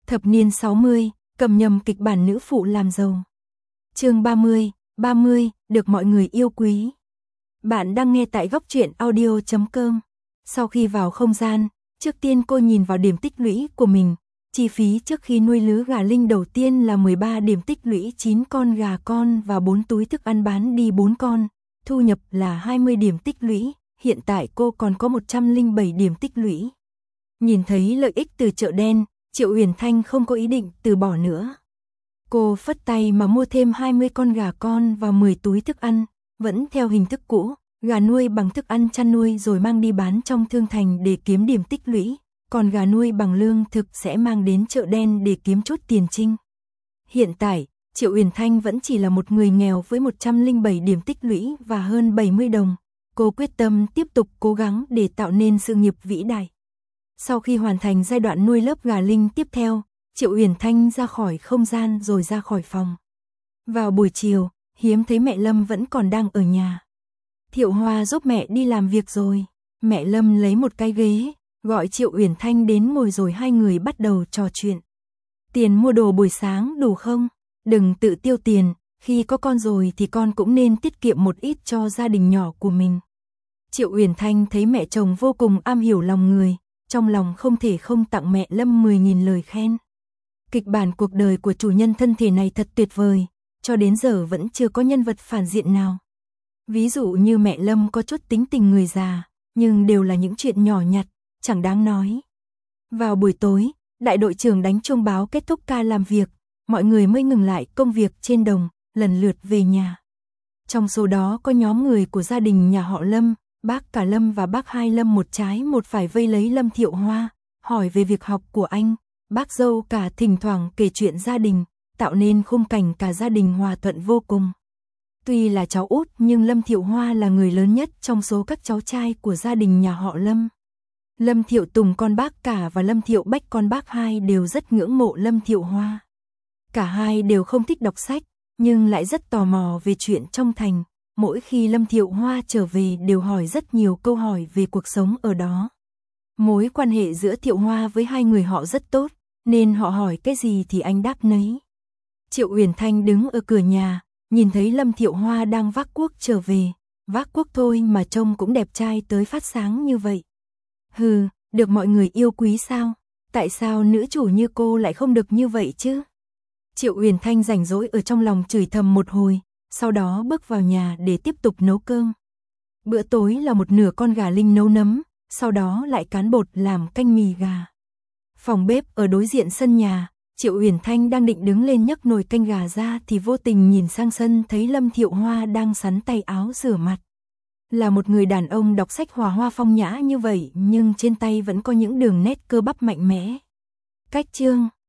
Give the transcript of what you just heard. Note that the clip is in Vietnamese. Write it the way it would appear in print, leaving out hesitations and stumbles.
Thập niên 60, cầm nhầm kịch bản nữ phụ làm giàu. Chương 30, được mọi người yêu quý. Bạn đang nghe tại góc truyện audio.com. Sau khi vào không gian, trước tiên cô nhìn vào điểm tích lũy của mình. Chi phí trước khi nuôi lứa gà linh đầu tiên là 13 điểm tích lũy 9 con gà con và 4 túi thức ăn bán đi 4 con. Thu nhập là 20 điểm tích lũy, hiện tại cô còn có 107 điểm tích lũy. Nhìn thấy lợi ích từ chợ đen, Triệu Uyển Thanh không có ý định từ bỏ nữa. Cô phất tay mà mua thêm 20 con gà con và 10 túi thức ăn, vẫn theo hình thức cũ, gà nuôi bằng thức ăn chăn nuôi rồi mang đi bán trong thương thành để kiếm điểm tích lũy, còn gà nuôi bằng lương thực sẽ mang đến chợ đen để kiếm chút tiền trinh. Hiện tại, Triệu Uyển Thanh vẫn chỉ là một người nghèo với 107 điểm tích lũy và hơn 70 đồng. Cô quyết tâm tiếp tục cố gắng để tạo nên sự nghiệp vĩ đại. Sau khi hoàn thành giai đoạn nuôi lớp gà linh tiếp theo, Triệu Uyển Thanh ra khỏi không gian rồi ra khỏi phòng. Vào buổi chiều, hiếm thấy mẹ Lâm vẫn còn đang ở nhà. Thiệu Hoa giúp mẹ đi làm việc rồi. Mẹ Lâm lấy một cái ghế, gọi Triệu Uyển Thanh đến ngồi rồi hai người bắt đầu trò chuyện. Tiền mua đồ buổi sáng đủ không? Đừng tự tiêu tiền, khi có con rồi thì con cũng nên tiết kiệm một ít cho gia đình nhỏ của mình. Triệu Uyển Thanh thấy mẹ chồng vô cùng am hiểu lòng người, trong lòng không thể không tặng mẹ Lâm 10.000 lời khen. Kịch bản cuộc đời của chủ nhân thân thể này thật tuyệt vời, cho đến giờ vẫn chưa có nhân vật phản diện nào. Ví dụ như mẹ Lâm có chút tính tình người già, nhưng đều là những chuyện nhỏ nhặt, chẳng đáng nói. Vào buổi tối, đại đội trưởng đánh chuông báo kết thúc ca làm việc, mọi người mới ngừng lại công việc trên đồng, lần lượt về nhà. Trong số đó có nhóm người của gia đình nhà họ Lâm, bác cả Lâm và bác hai Lâm một trái một phải vây lấy Lâm Thiệu Hoa, hỏi về việc học của anh. Bác dâu cả thỉnh thoảng kể chuyện gia đình, tạo nên khung cảnh cả gia đình hòa thuận vô cùng. Tuy là cháu út nhưng Lâm Thiệu Hoa là người lớn nhất trong số các cháu trai của gia đình nhà họ Lâm. Lâm Thiệu Tùng con bác cả và Lâm Thiệu Bách con bác hai đều rất ngưỡng mộ Lâm Thiệu Hoa. Cả hai đều không thích đọc sách, nhưng lại rất tò mò về chuyện trong thành. Mỗi khi Lâm Thiệu Hoa trở về đều hỏi rất nhiều câu hỏi về cuộc sống ở đó. Mối quan hệ giữa Thiệu Hoa với hai người họ rất tốt, nên họ hỏi cái gì thì anh đáp nấy. Triệu Uyển Thanh đứng ở cửa nhà, nhìn thấy Lâm Thiệu Hoa đang vác cuốc trở về. Vác cuốc thôi mà trông cũng đẹp trai tới phát sáng như vậy. Hừ, được mọi người yêu quý sao? Tại sao nữ chủ như cô lại không được như vậy chứ? Triệu Uyển Thanh rảnh rỗi ở trong lòng chửi thầm một hồi, sau đó bước vào nhà để tiếp tục nấu cơm. Bữa tối là một nửa con gà linh nấu nấm, sau đó lại cán bột làm canh mì gà. Phòng bếp ở đối diện sân nhà, Triệu Uyển Thanh đang định đứng lên nhấc nồi canh gà ra thì vô tình nhìn sang sân thấy Lâm Thiệu Hoa đang sắn tay áo rửa mặt. Là một người đàn ông đọc sách hòa hoa phong nhã như vậy nhưng trên tay vẫn có những đường nét cơ bắp mạnh mẽ. Cách chương